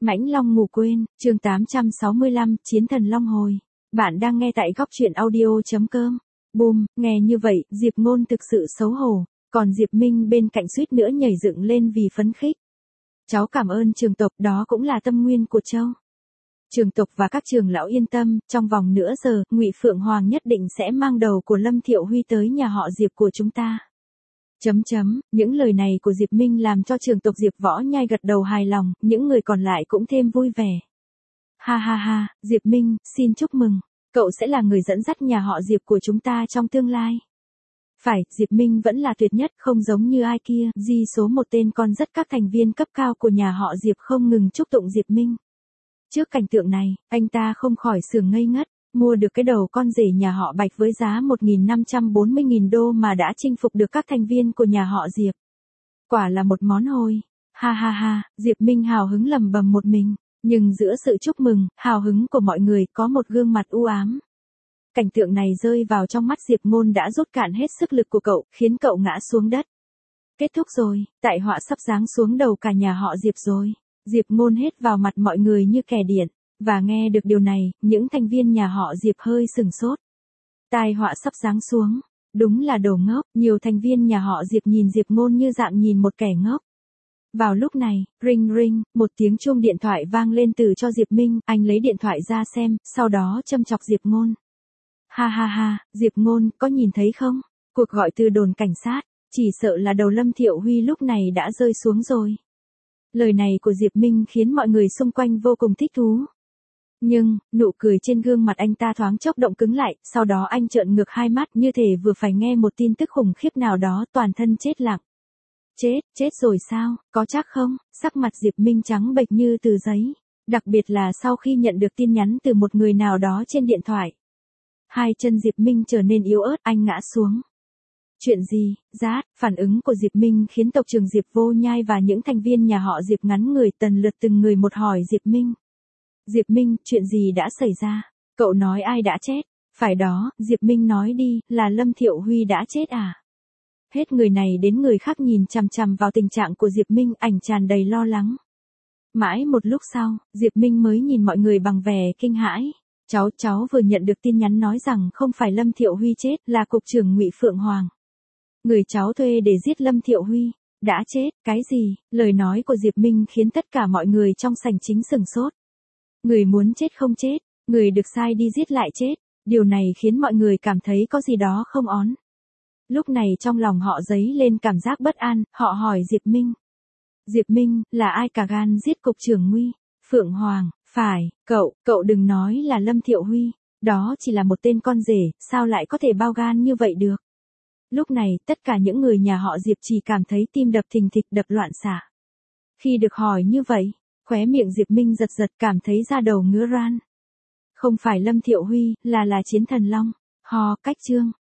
Mãnh Long ngủ quên, chương 865, Chiến thần Long hồi. Bạn đang nghe tại góc truyện audio.com. Bùm, nghe như vậy, Diệp Ngôn thực sự xấu hổ, còn Diệp Minh bên cạnh suýt nữa nhảy dựng lên vì phấn khích. Cháu cảm ơn trường tộc, đó cũng là tâm nguyên của Châu. Trường tộc và các trường lão yên tâm, trong vòng nửa giờ, Ngụy Phượng Hoàng nhất định sẽ mang đầu của Lâm Thiệu Huy tới nhà họ Diệp của chúng ta. Những lời này của Diệp Minh làm cho trường tộc Diệp Võ Nhai gật đầu hài lòng, những người còn lại cũng thêm vui vẻ. Ha ha ha, Diệp Minh, xin chúc mừng, cậu sẽ là người dẫn dắt nhà họ Diệp của chúng ta trong tương lai. Phải, Diệp Minh vẫn là tuyệt nhất, không giống như ai kia, di số một tên con rất các thành viên cấp cao của nhà họ Diệp không ngừng chúc tụng Diệp Minh. Trước cảnh tượng này, anh ta không khỏi sườn ngây ngất. Mua được cái đầu con rể nhà họ Bạch với giá 1.540.000 đô mà đã chinh phục được các thành viên của nhà họ Diệp. Quả là một món hôi. Ha ha ha, Diệp Minh hào hứng lầm bầm một mình. Nhưng giữa sự chúc mừng, hào hứng của mọi người có một gương mặt u ám. Cảnh tượng này rơi vào trong mắt Diệp Ngôn đã rút cạn hết sức lực của cậu, khiến cậu ngã xuống đất. Kết thúc rồi, đại họa sắp giáng xuống đầu cả nhà họ Diệp rồi. Diệp Ngôn hét vào mặt mọi người như kẻ điên. Và nghe được điều này, những thành viên nhà họ Diệp hơi sừng sốt. Tai họa sắp giáng xuống. Đúng là đồ ngốc, nhiều thành viên nhà họ Diệp nhìn Diệp Ngôn như dạng nhìn một kẻ ngốc. Vào lúc này, ring ring, một tiếng chuông điện thoại vang lên từ cho Diệp Minh, anh lấy điện thoại ra xem, sau đó châm chọc Diệp Ngôn. Ha ha ha, Diệp Ngôn, có nhìn thấy không? Cuộc gọi từ đồn cảnh sát, chỉ sợ là đầu Lâm Thiệu Huy lúc này đã rơi xuống rồi. Lời này của Diệp Minh khiến mọi người xung quanh vô cùng thích thú. Nhưng, nụ cười trên gương mặt anh ta thoáng chốc động cứng lại, sau đó anh trợn ngược hai mắt như thể vừa phải nghe một tin tức khủng khiếp nào đó, toàn thân chết lặng. Chết rồi sao, có chắc không? Sắc mặt Diệp Minh trắng bệch như tờ giấy, đặc biệt là sau khi nhận được tin nhắn từ một người nào đó trên điện thoại. Hai chân Diệp Minh trở nên yếu ớt, anh ngã xuống. Chuyện gì? Phản ứng của Diệp Minh khiến tộc trưởng Diệp Vô Nhai và những thành viên nhà họ Diệp ngắn người lần lượt từng người một hỏi Diệp Minh. Diệp Minh, chuyện gì đã xảy ra? Cậu nói ai đã chết? Phải đó, Diệp Minh nói đi, là Lâm Thiệu Huy đã chết à? Hết người này đến người khác nhìn chằm chằm vào tình trạng của Diệp Minh, ảnh tràn đầy lo lắng. Mãi một lúc sau, Diệp Minh mới nhìn mọi người bằng vẻ kinh hãi. Cháu vừa nhận được tin nhắn nói rằng không phải Lâm Thiệu Huy chết, là cục trưởng Ngụy Phượng Hoàng. Người cháu thuê để giết Lâm Thiệu Huy, đã chết, cái gì? Lời nói của Diệp Minh khiến tất cả mọi người trong sảnh chính sửng sốt. Người muốn chết không chết, người được sai đi giết lại chết, điều này khiến mọi người cảm thấy có gì đó không ổn. Lúc này trong lòng họ dấy lên cảm giác bất an, họ hỏi Diệp Minh. Diệp Minh, là ai cả gan giết cục trưởng Ngụy Phượng Hoàng? Phải, cậu đừng nói là Lâm Thiệu Huy, đó chỉ là một tên con rể, sao lại có thể bao gan như vậy được? Lúc này, tất cả những người nhà họ Diệp chỉ cảm thấy tim đập thình thịch đập loạn xạ. Khi được hỏi như vậy, khóe miệng Diệp Minh giật cảm thấy da đầu ngứa ran. Không phải Lâm Thiệu Huy, là Chiến thần Long. Cách chương.